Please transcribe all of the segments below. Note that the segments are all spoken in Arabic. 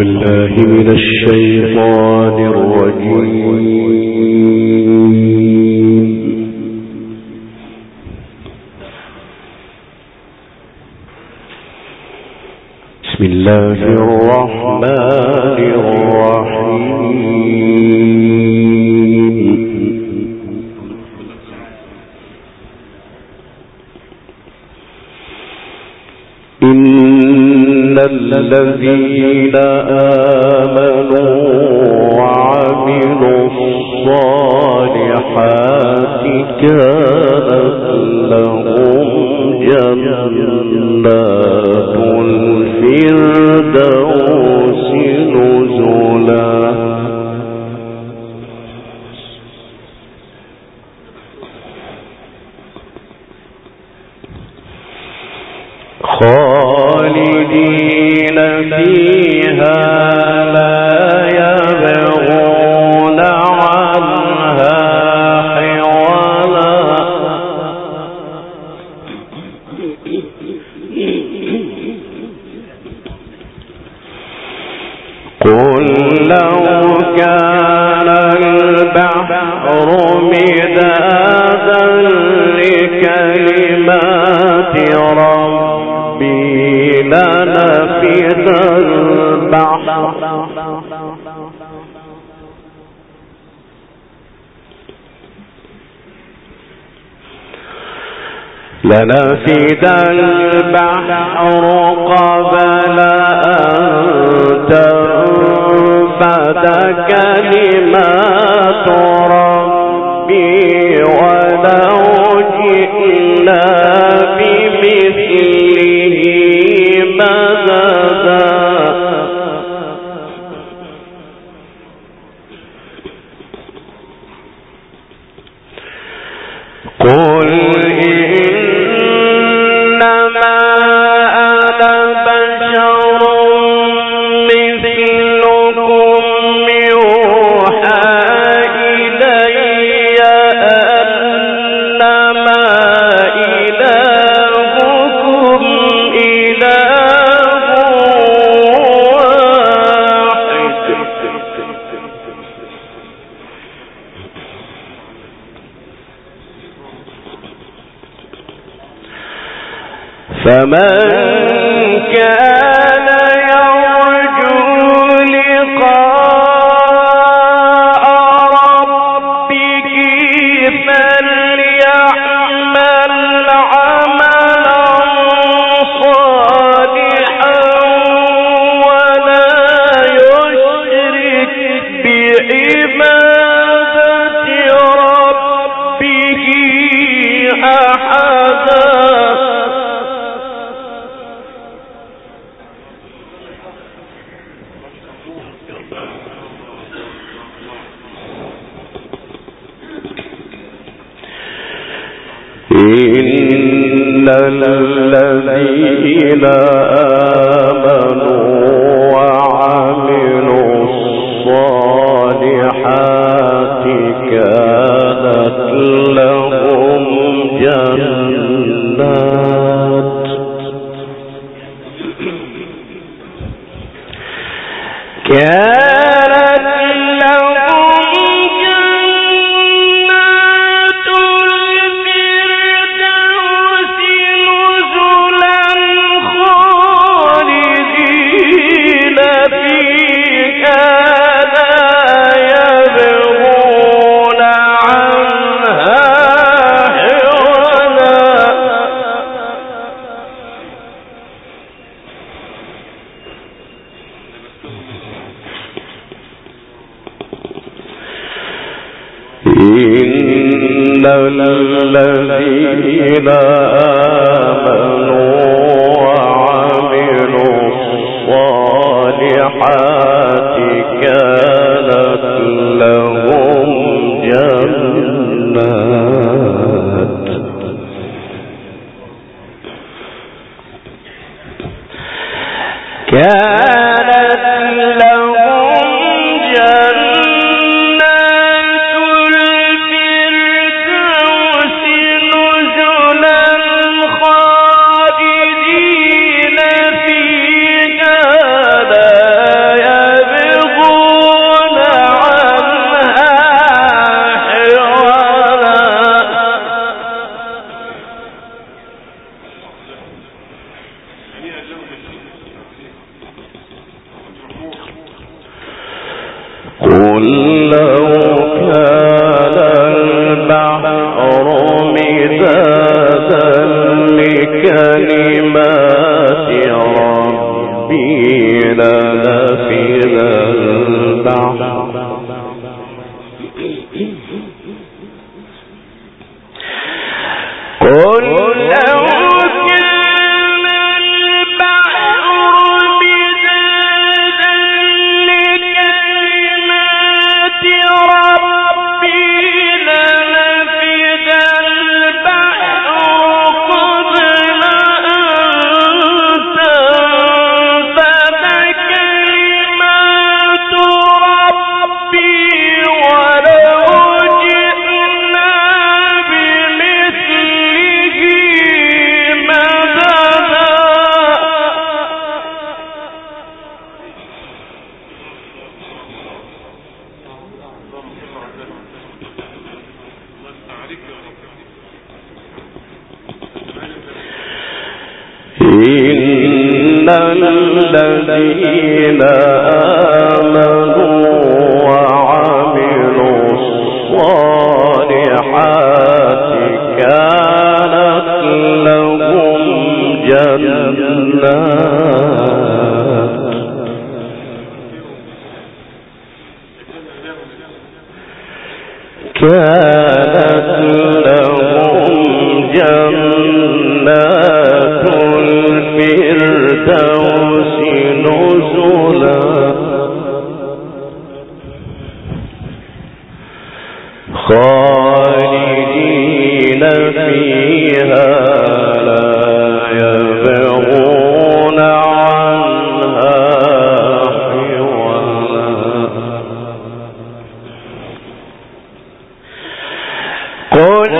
بالله من الشيطان الرجيم. بسم الله الرحمن الرحيم. إن الذين آمنوا وعملوا الصالحات كانت لهم جنات الفردوس نزلا. خالدين فيها لا يبغون عنها حولا. قل لو كان البحر مدادا لكلمات ربي لنفد البحر قبل أن تنفد كلمات ربي ولو جئنا بمثله مددا. قل إنما أنا بشر مثلكم يوحى إلي أنما إلهكم إله واحد. فمن كان يرجو لقاء ربه فليعمل عملا صالحا ولا يشرك بعبادة ربه أحدا. إن الذين آمنوا وعملوا الصالحات كانت لهم جنات إن الذين آمنوا وعملوا الصالحات كانت لهم جنات خالدين فيها لا إن الذين آمنوا وعملوا الصالحات كانت لهم جنات الفردوس نزلا خالدين فيها لا يبغون عنها حولا قل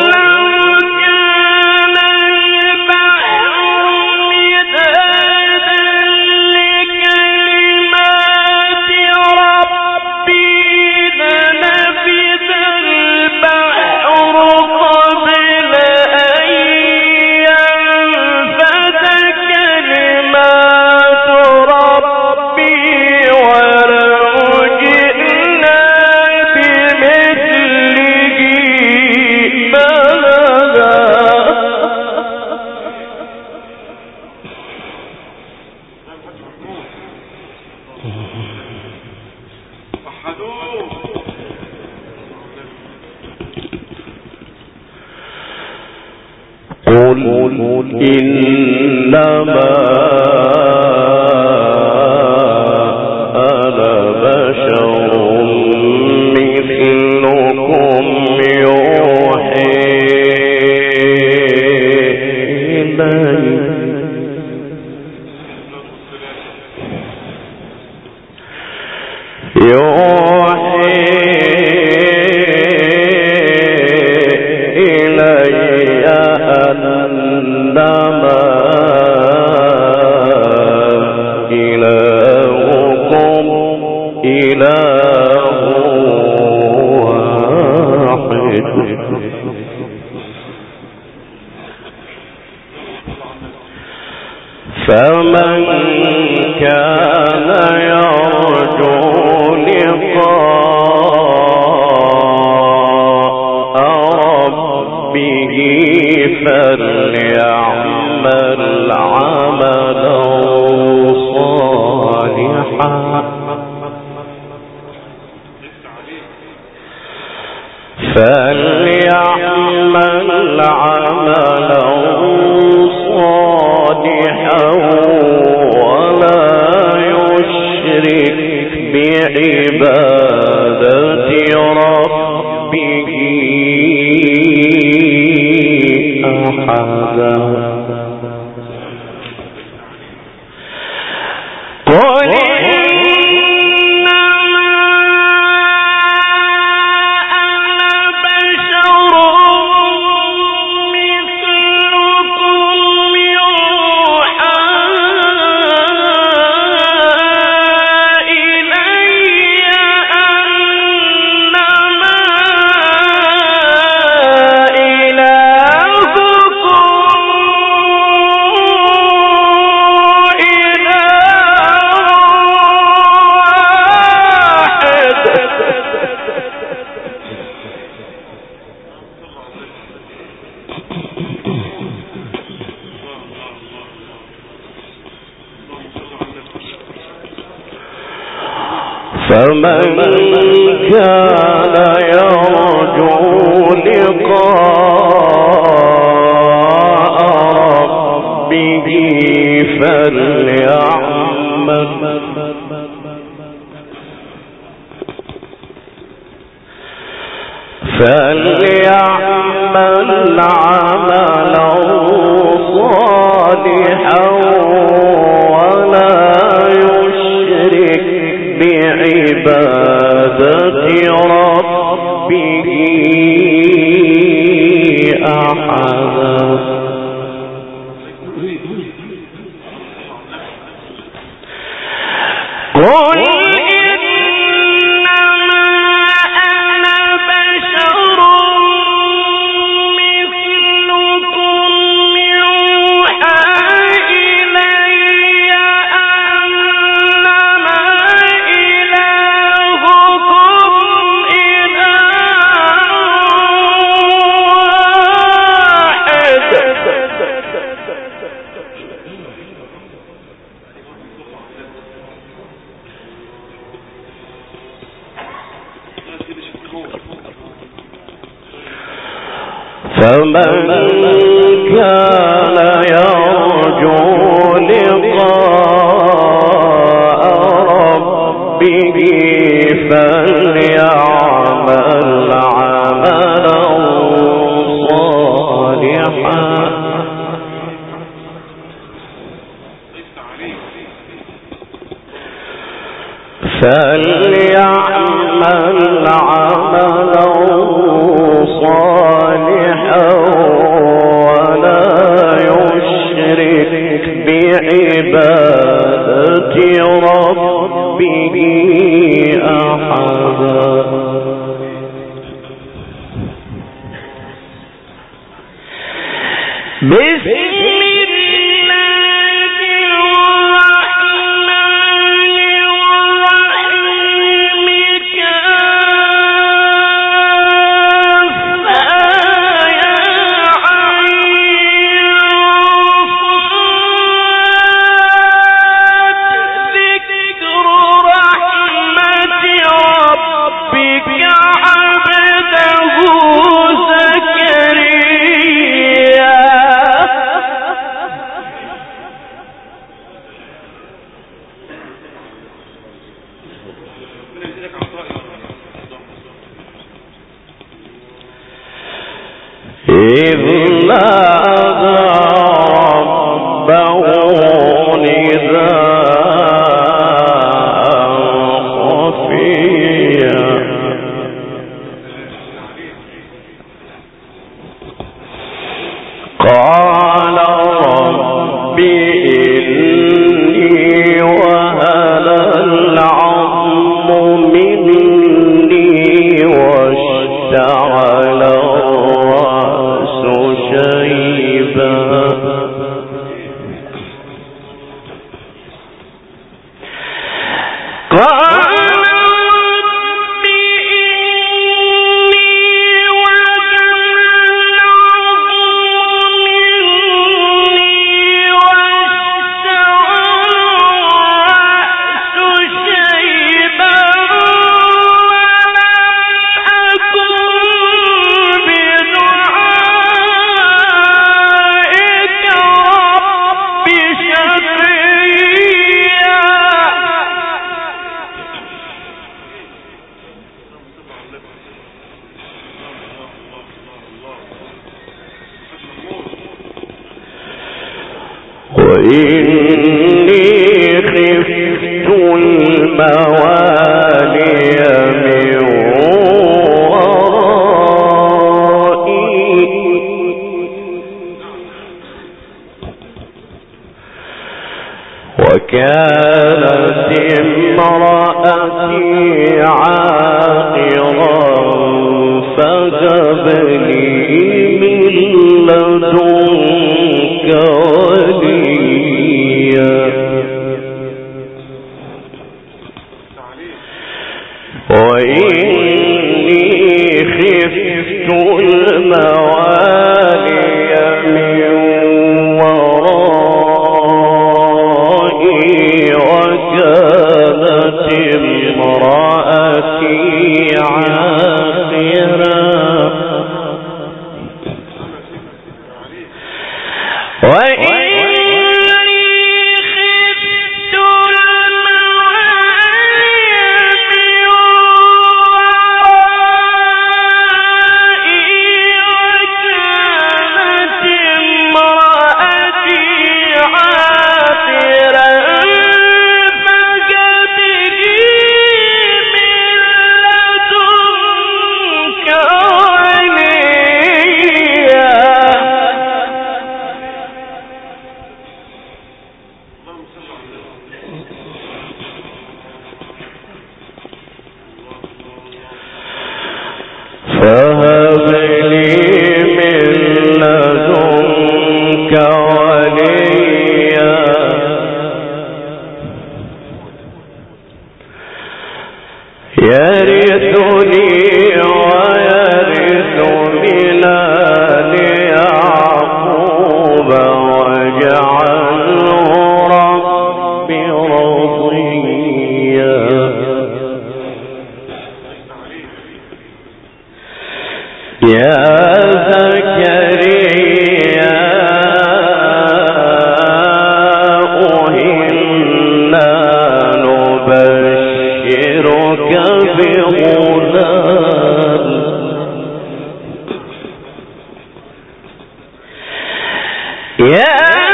إنما أنا بشر مثلكم يوحي إلي أنما إلهكم إله واحد فمن كان يرجو لقاء ربه فليعمل عملا صالحا صالحا ولا يشرك بعبادة ربه أحدا فمن كان يرجو لقاء ربه فليعمل عملا صالحا ولا يشرك بعبادة ربه أحدا. قل فمن كان يرجو لقاء ربه فليعمل عملا صالحا ولا يشرك بعبادة ربه أحدا. إذ نادى ربه نداء خفيا قال رب إني وهن العظم مني واشتعل وإني خفت الموالي من ورائي وكانت امرأتي عاقرا فهب لي من لدنك وإني خفت الموالي من ورائي وكانت امرأتي يرثني ويرث من آل يعقوب واجعله رب رضيا. يا زكريا إنا نبشرك بغلام. يا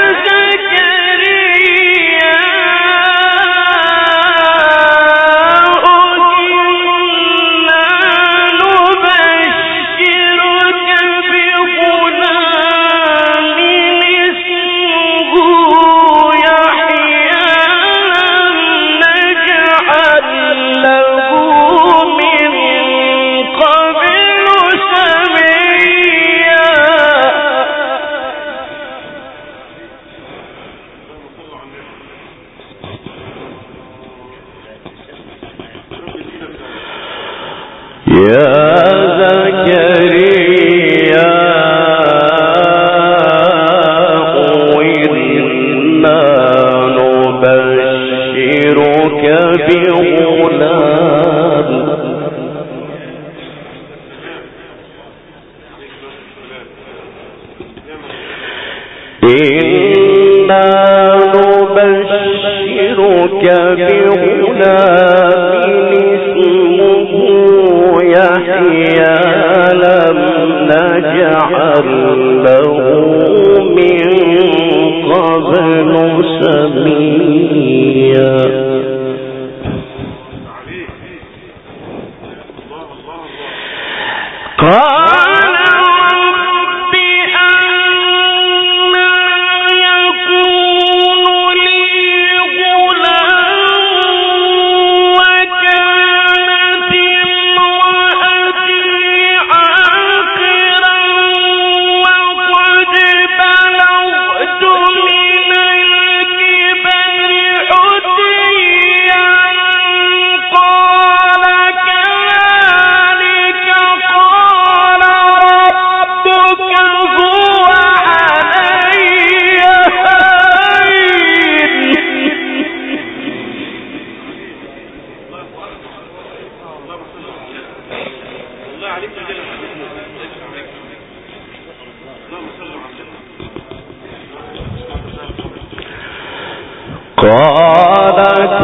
قال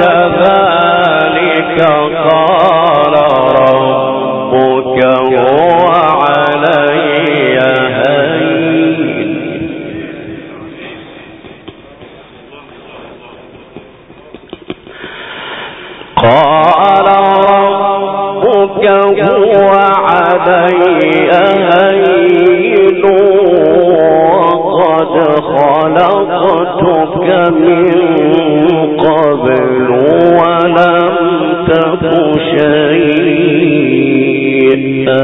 كذلك قال ربك هو علي هين. قال ربك هو علي هين وقد خلقتك من قبل ولم تك شيئا.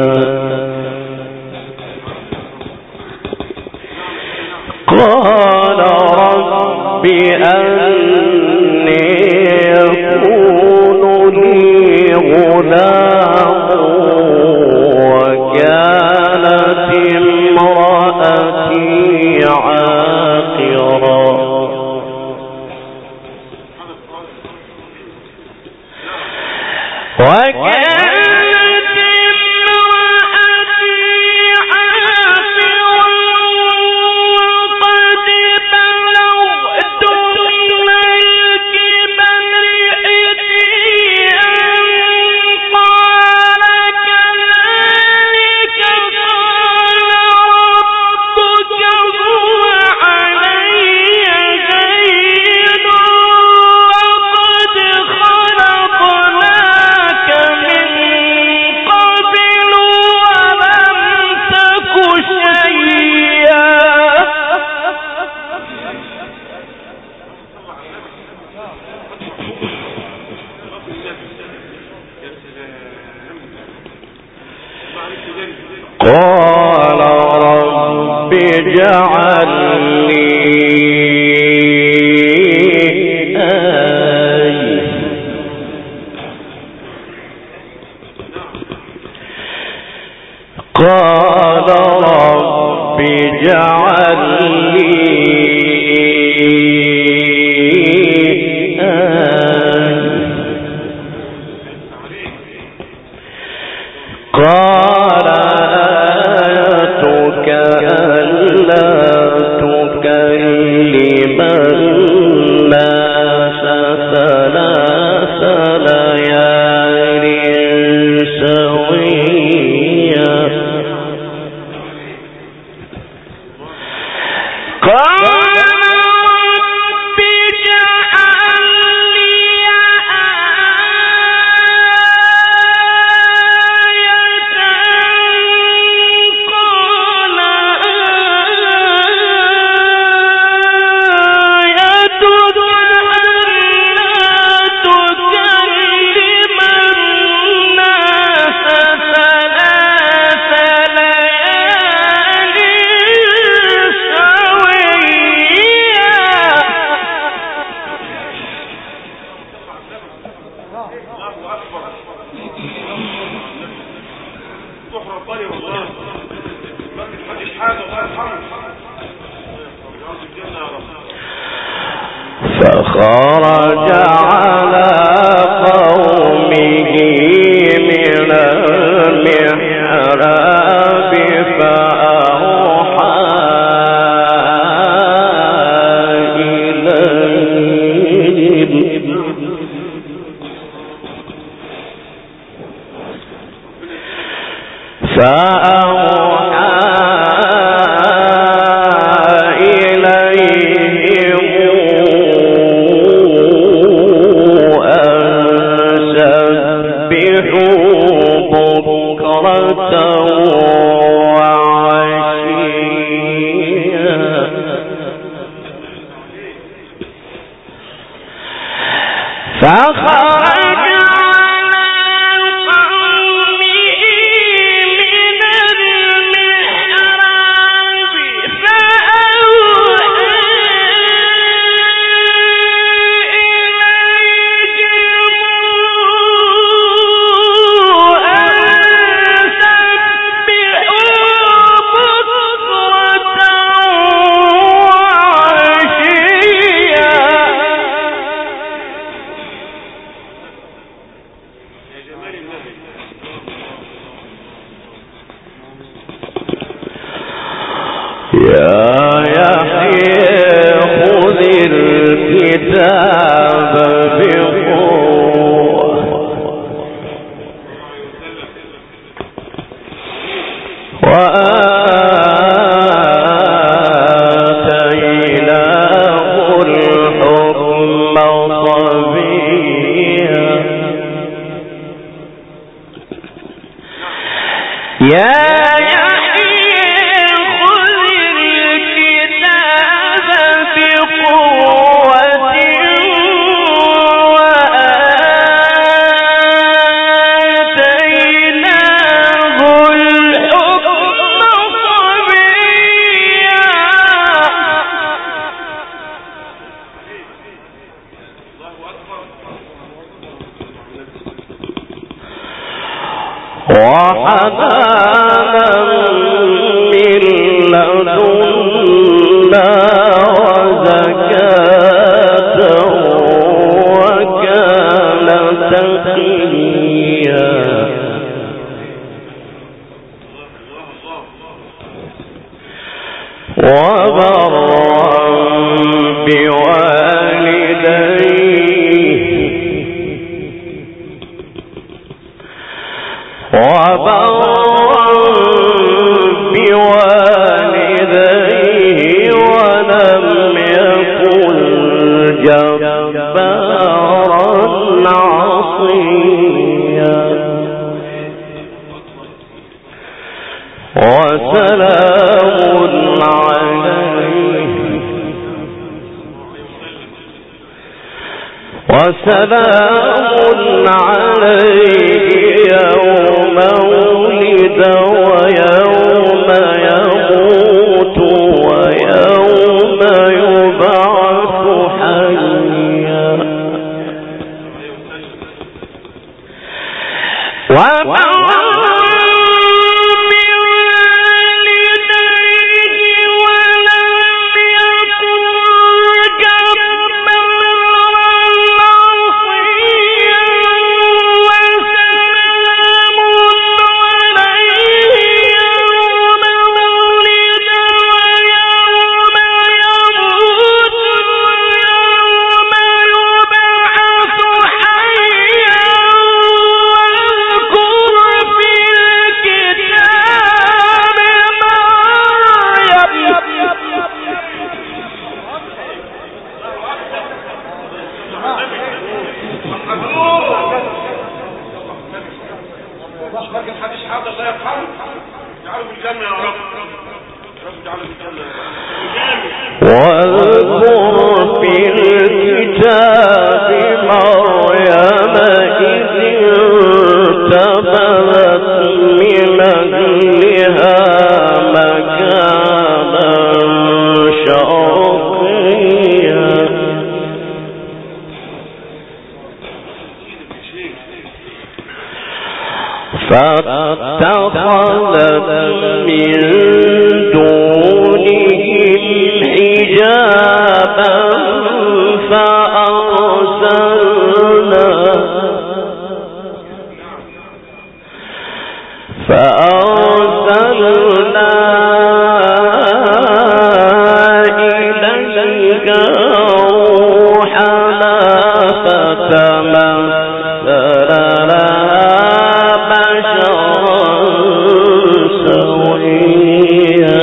قال رب أني يكون لي غلام وكانت امرأتي عاقرا. قال رب اجعل لي آية قال رب اجعل لي قال آيتك ألا تكلم الناس ثلاث ليال سويا فخرج على قومه من المحراب فأوحى وسلام عليه يوم ولد ويوم يموت ويوم يبعث حيا ومن لكن حديث حاضر لا يرحمه. اجعله في الجنة يا رب. رب اجعله في الجنة. واذكر في الكتاب مريم إذ انتبذت من أهلها مكانا شرقيا فاتخذت من دونهم حجابا فأرسلنا إليك روحنا فتمثل لها بشرا سويا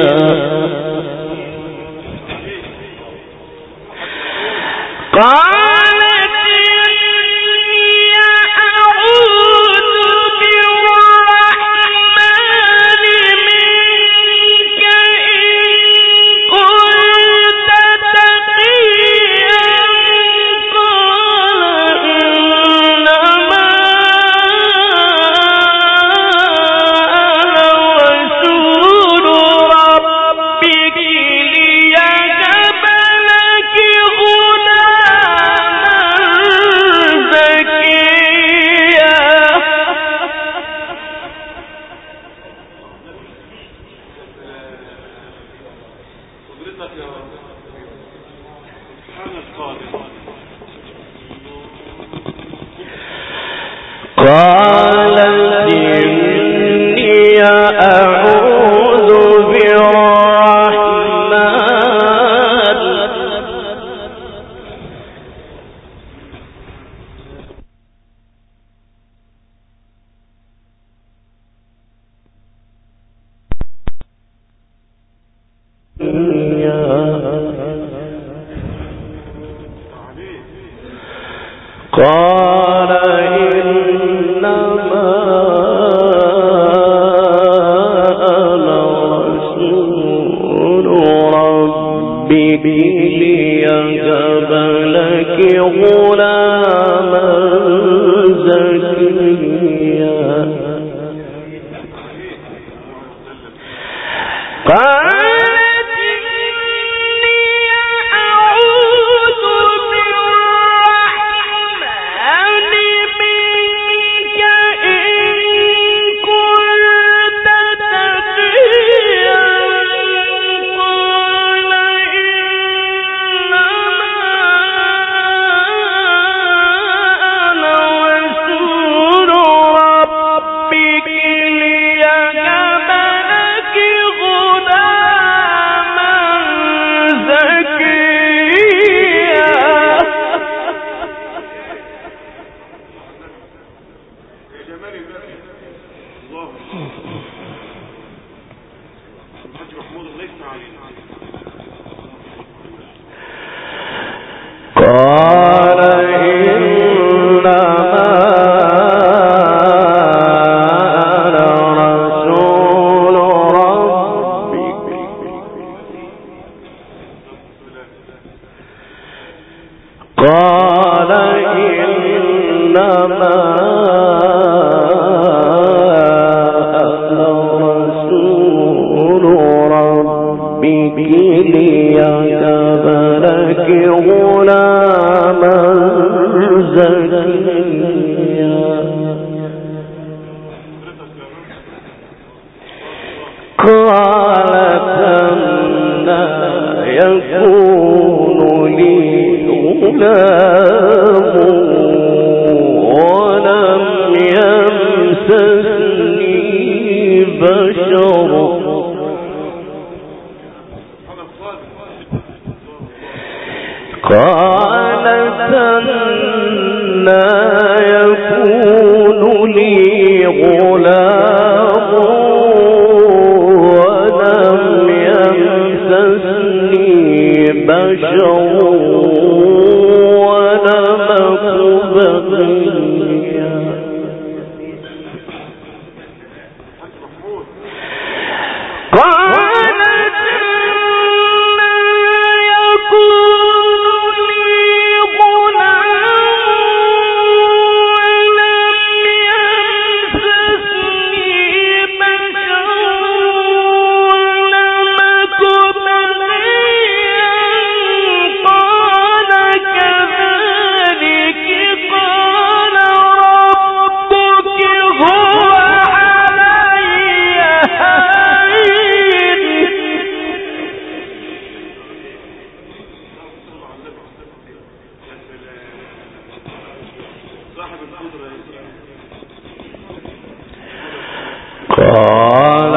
قالت إني أعوذ بالرحمن قال إنما أنا رسول ربك ليهب لك غلاما زكيا قال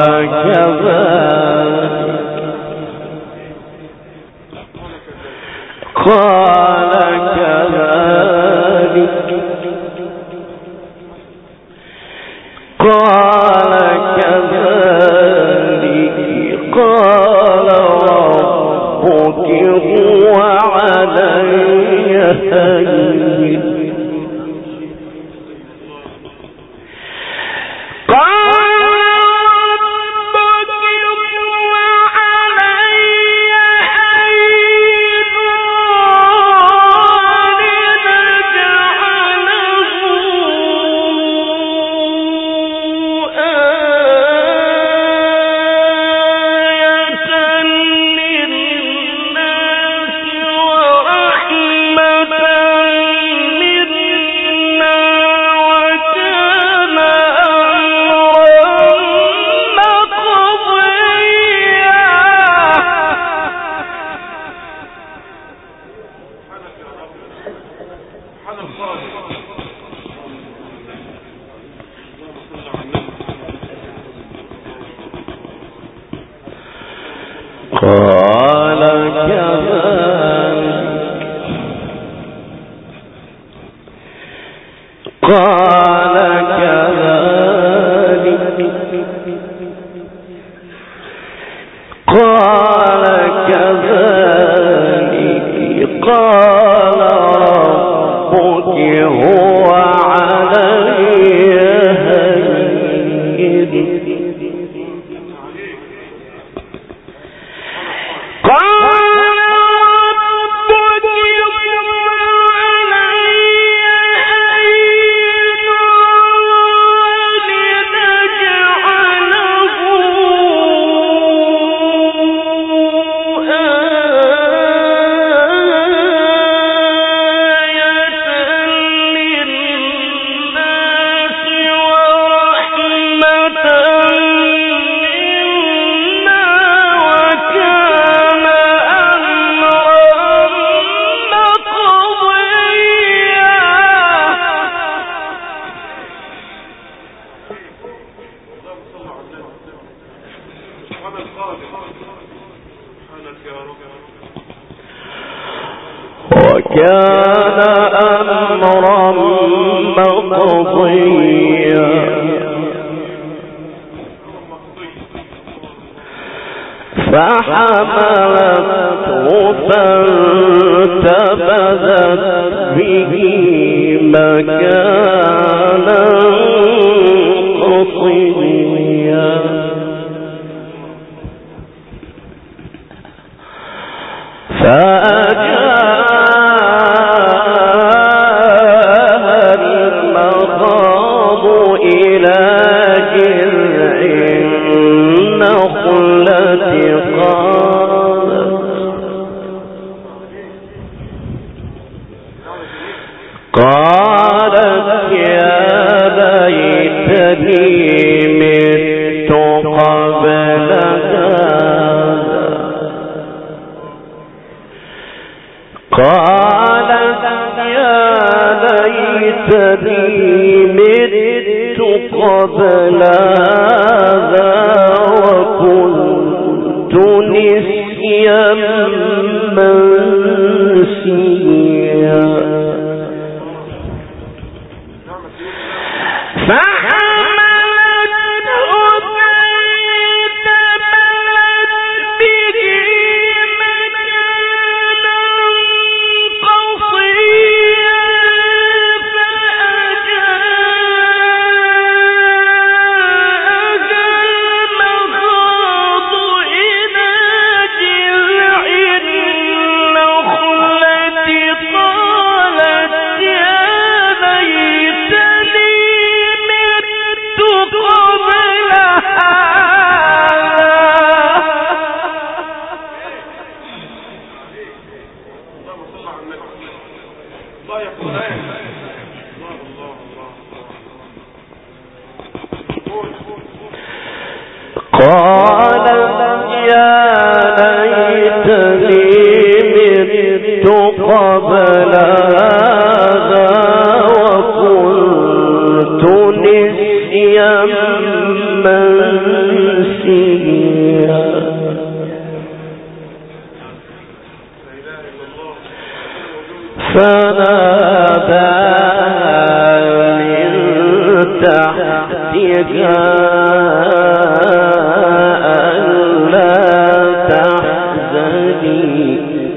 وكان أمرا مقضيا فحملته فانتبذت به مكانا قصيا فأجاءها المخاض إلى جذع النخلة قالت يا ليتني مت قبل قالت يا ليتني مت قبل هذا وكنت نسيا منسيا قالت يا ليتني مت قبل هذا وكنت نسيا منسيا تحتها ألا تحزني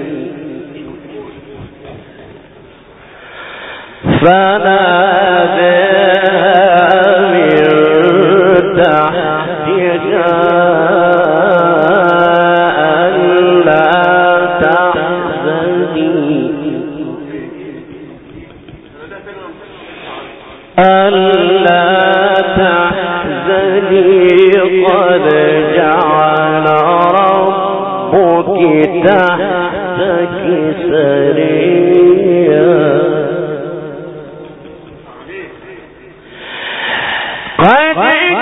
فناداها من تحتها ألا تحزني قد جعل ربك تحتك سريا قد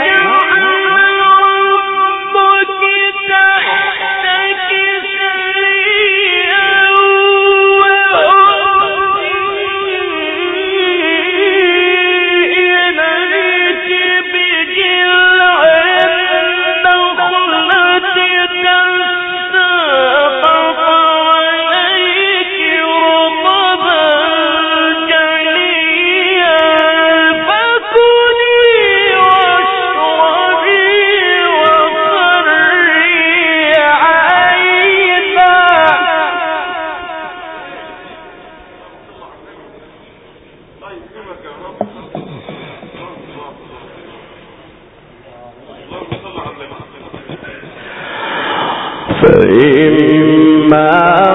فإما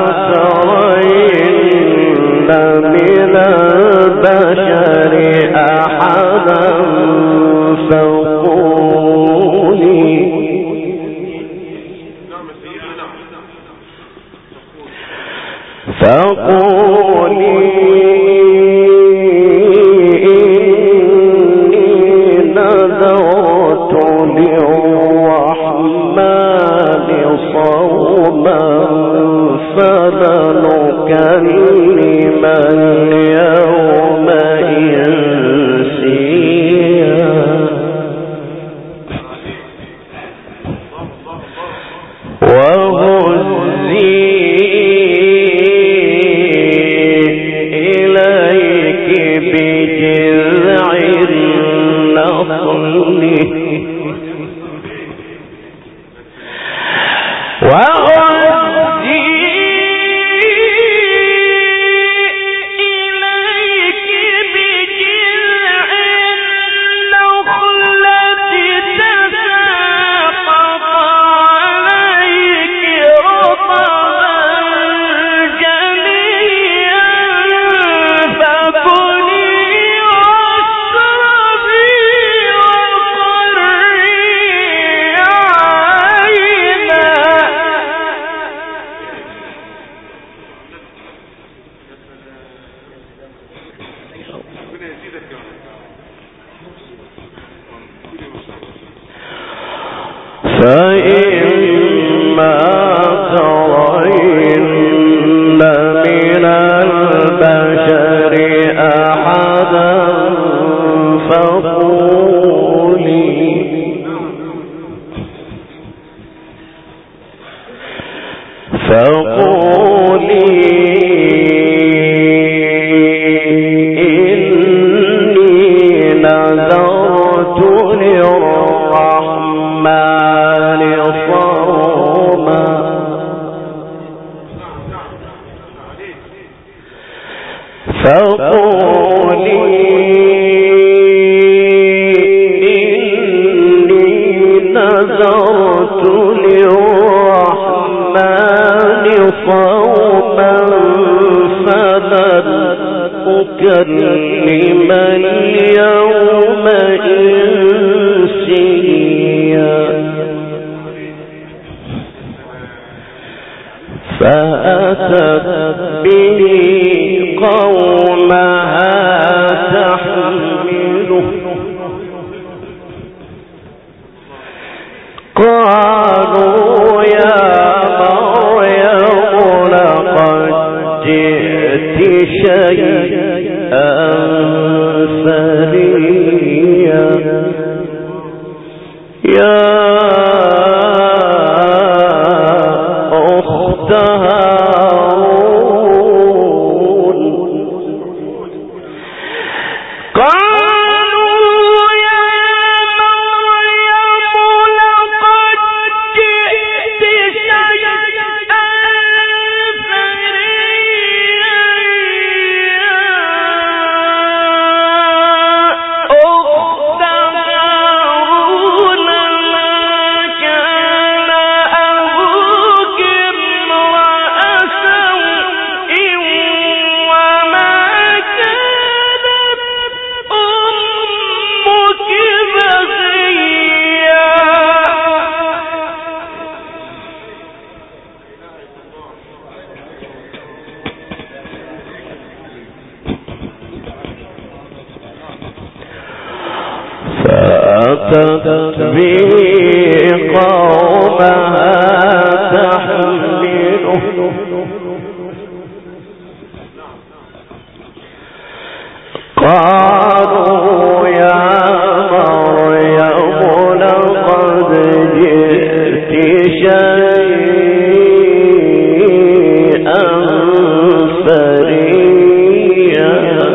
ترين من البشر أحدا فقولي فلنكلم اليوم إنسيا وهزي إليك بجذع النخل فإما ترين من البشر أحدا فقولي إني نذرت للرحمن صوما فقولي إني نذرت للرحمن صوما فلن أكلم اليوم إنسيا فأتت به قومها تحمله قالوا يا مريم لقد جئت شيئا فريا يا أخت هارون قالوا فأتت به قومها تحمله قالوا يا مريم لقد جئت شيئا فريا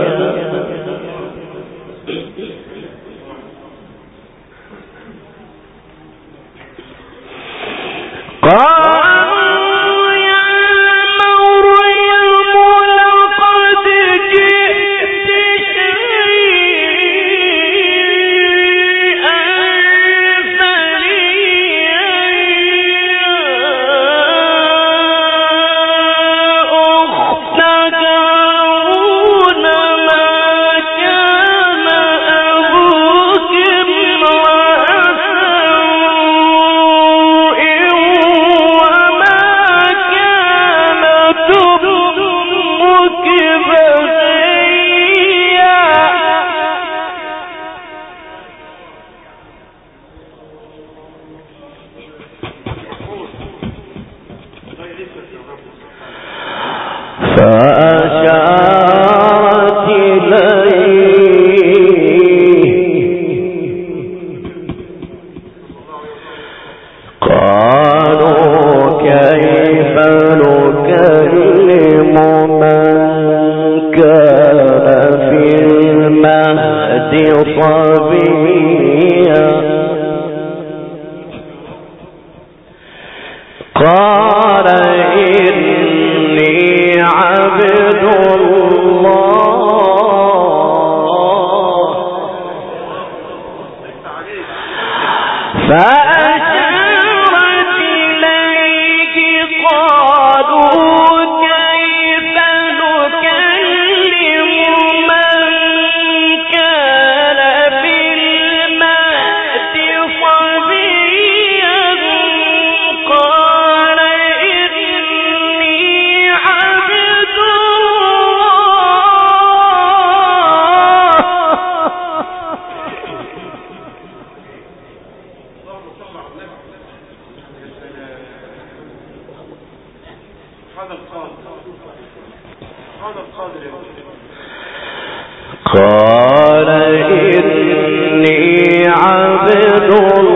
فأشارت إليه قالوا كيف نكلم من كان في المهد صبيا قال إني عبد الله فأشارت إليه قالوا كيف نكلم من كان في المهد صبيا قال إني عبد قال إني عبد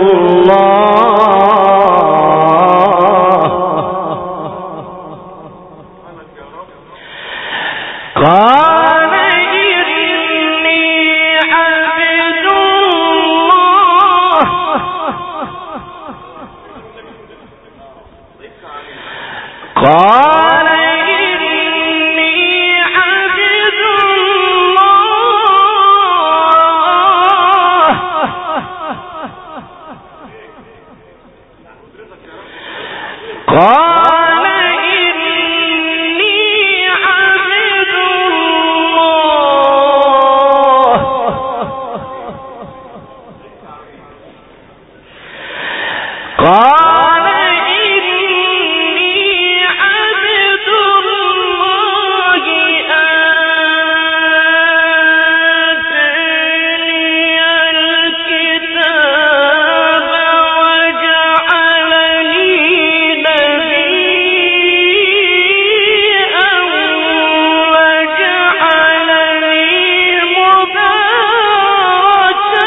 الله قال إني عبد الله قال إني عبد الله قال إني عبد الله قال إني عبد الله آتاني الكتاب وجعلني نبيا وجعلني مباركا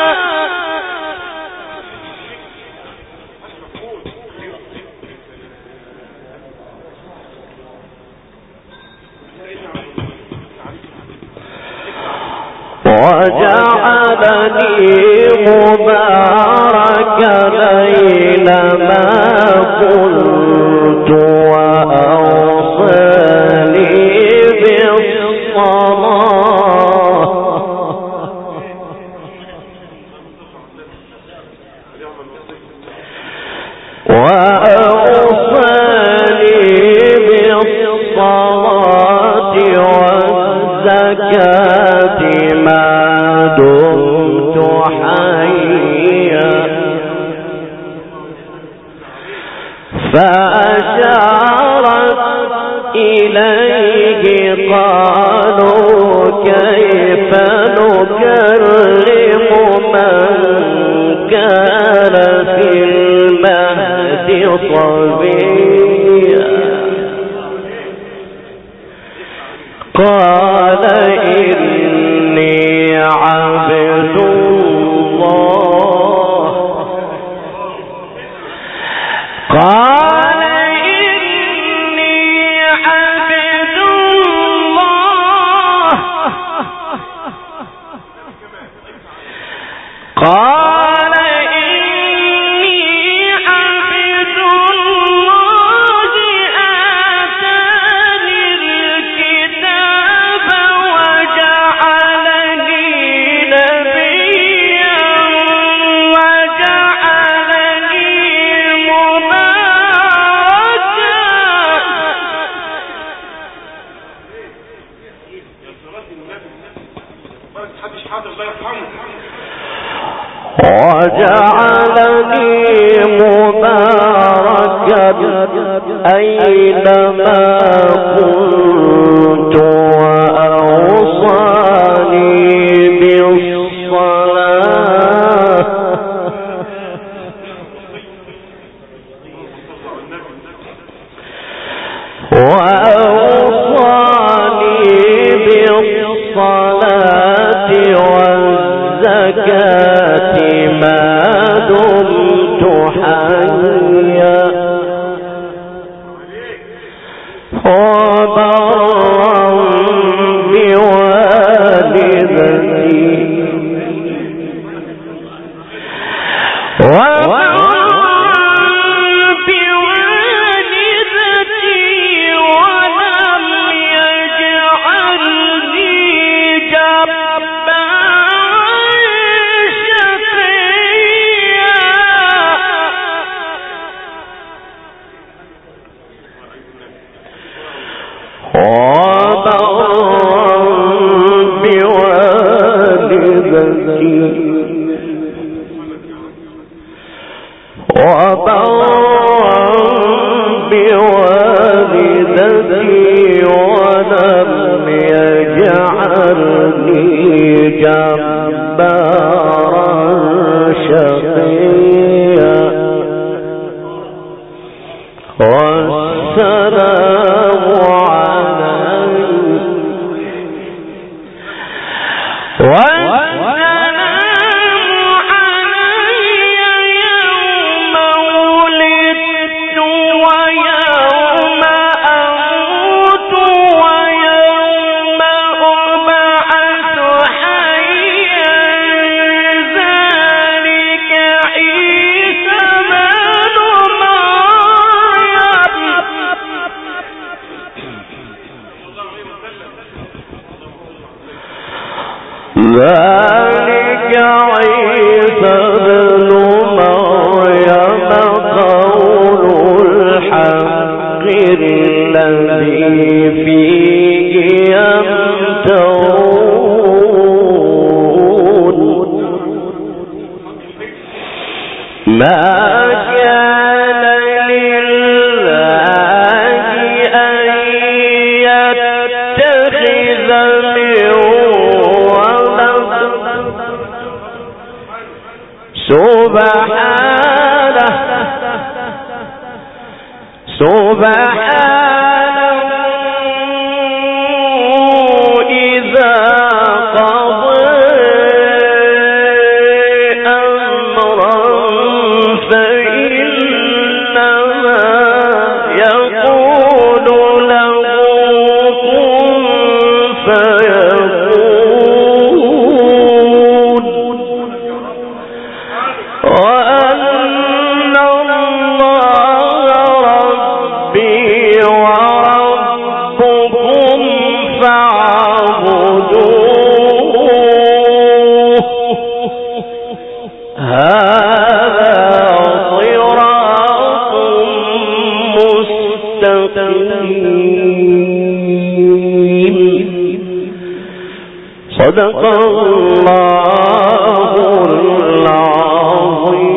أينما كنت وأوصاني بالصلاة والزكاة ما دمت حيا فأشارت إليه قالوا كيف نكلم من صبيا قال إني عبد الله قال إني عبد الله قال إني عبد الله آتاني الكتاب وجعلني نبيا وجعلني مباركا أينما كنت وأوصاني بالصلاة والزكاة ما دمت حيا وبرا بوالدتي ولم يجعلني جبارا شقيا والسلام ذلك عيسى ابن مريم قول الحق الذي فيه يمترون ما كان لله أن يتخذ من سبحانه إذا قضى أمرا فإنما يقول له كن فيكون وأن الله ربي وربكم فاعبدوه هذا صراط مستقيم صدق الله العظيم.